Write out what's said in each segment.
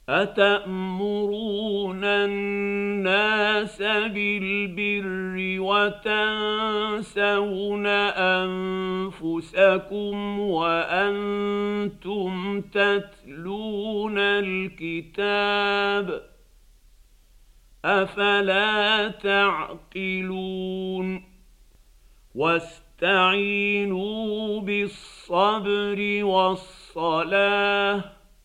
أتأمرون الناس بالبر وتنسون أنفسكم وأنتم تتلون الكتاب أفلا تعقلون واستعينوا بالصبر والصلاة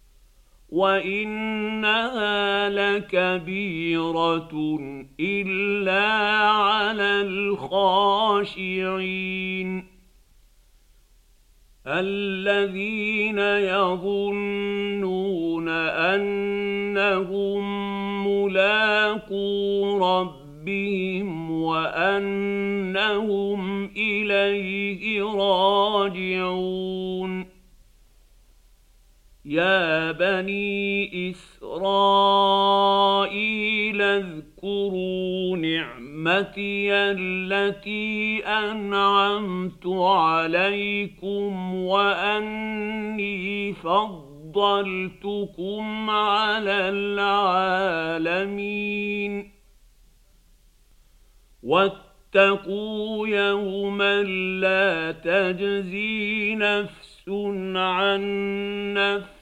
وإنها لكبيرة إلا على الخاشعين الذين يظنون أنهم ملاقو ربهم وأنهم إليه راجعون يا بني إسرائيل اذكروا نعمتي التي أنعمت عليكم وأني فضلتكم على العالمين واتقوا يوما لا تجزي نفس عن نفس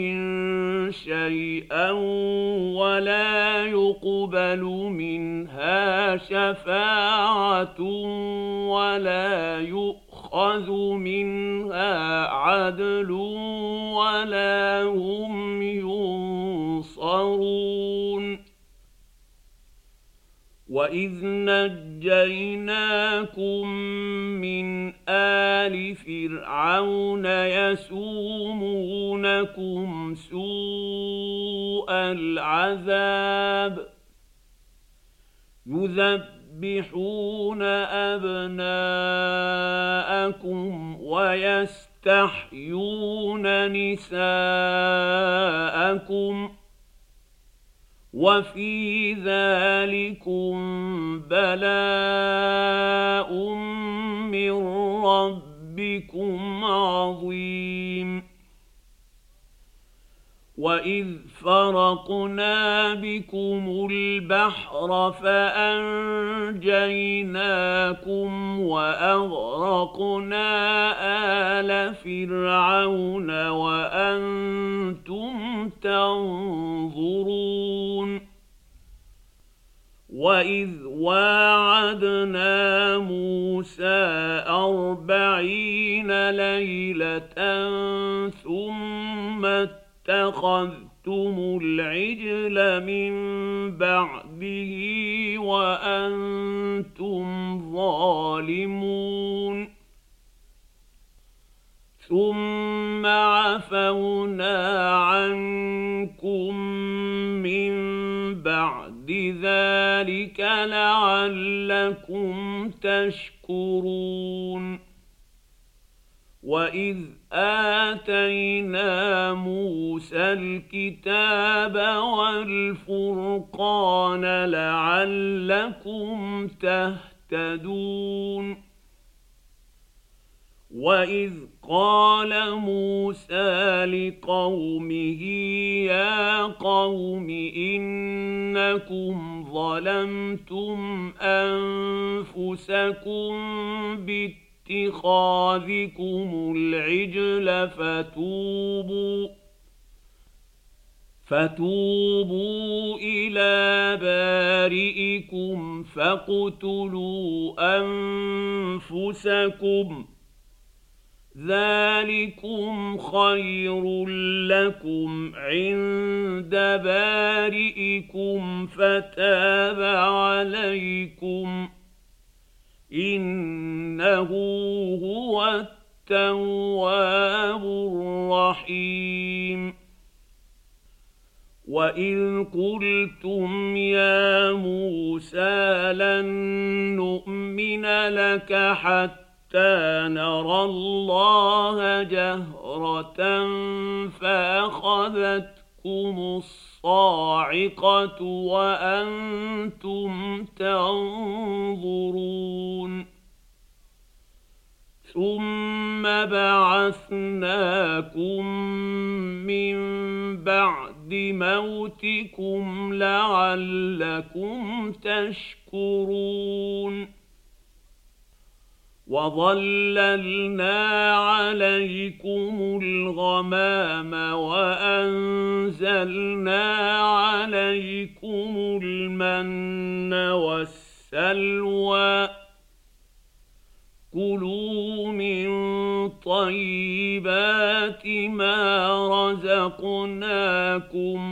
شيئا ولا يقبل منها شفاعة ولا يؤخذ منها عدل ولا هم ينصرون وإذ نجيناكم من آل فرعون يسومونكم سوء العذاب يذبحون أبناءكم ويستحيون نساءكم وفي ذلكم بلاء من ربكم عظيم وإذ فرقنا بكم البحر فأنجيناكم وأغرقنا آل فرعون وأنتم تنظرون وإذ واعدنا موسى 40 ليلة ثم اتخذتم العجل من بعده وأنتم ظالمون ثم عفونا عنكم من بعد ذلك لعلكم تشكرون وإذ آتينا موسى الكتاب والفرقان لعلكم تهتدون وإذ قال موسى لقومه يا قوم إنكم ظلمتم أنفسكم باتخاذكم العجل فتوبوا إلى بارئكم فاقتلوا أنفسكم ذلكم خير لكم عند بارئكم فتاب عليكم إنه هو التواب الرحيم وإذ قلتم يا موسى لن نؤمن لك حتى نرى الله جهرة فأخذتكم الصاعقة وأنتم تنظرون ثم بعثناكم من بعد موتكم لعلكم تشكرون وظللنا عليكم الغمام وأنزلنا عليكم المن والسلوى كلوا من طيبات ما رزقناكم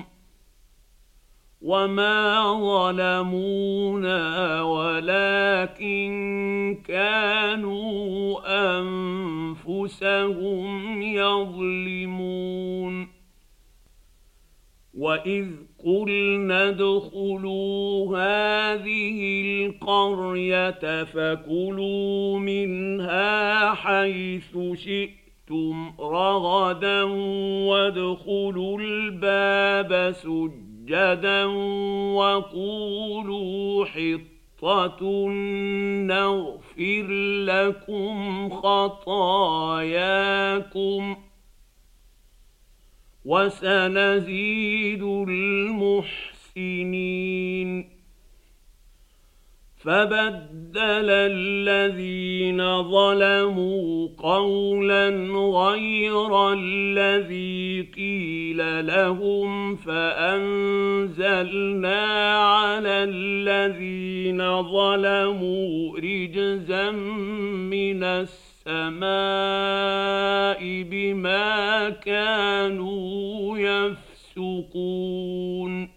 وما ظلمونا ولكن كانوا أنفسهم يظلمون وإذ قلنا ادخلوا هذه القرية فكلوا منها حيث شئتم رغدا وادخلوا الباب سجدا وقولوا حطة نغفر لكم خطاياكم وسنزيد المحسنين فبدل الذين ظلموا قولا غير الذي قيل لهم فأنزلنا على الذين ظلموا رجزا من السماء بما كانوا يفسقون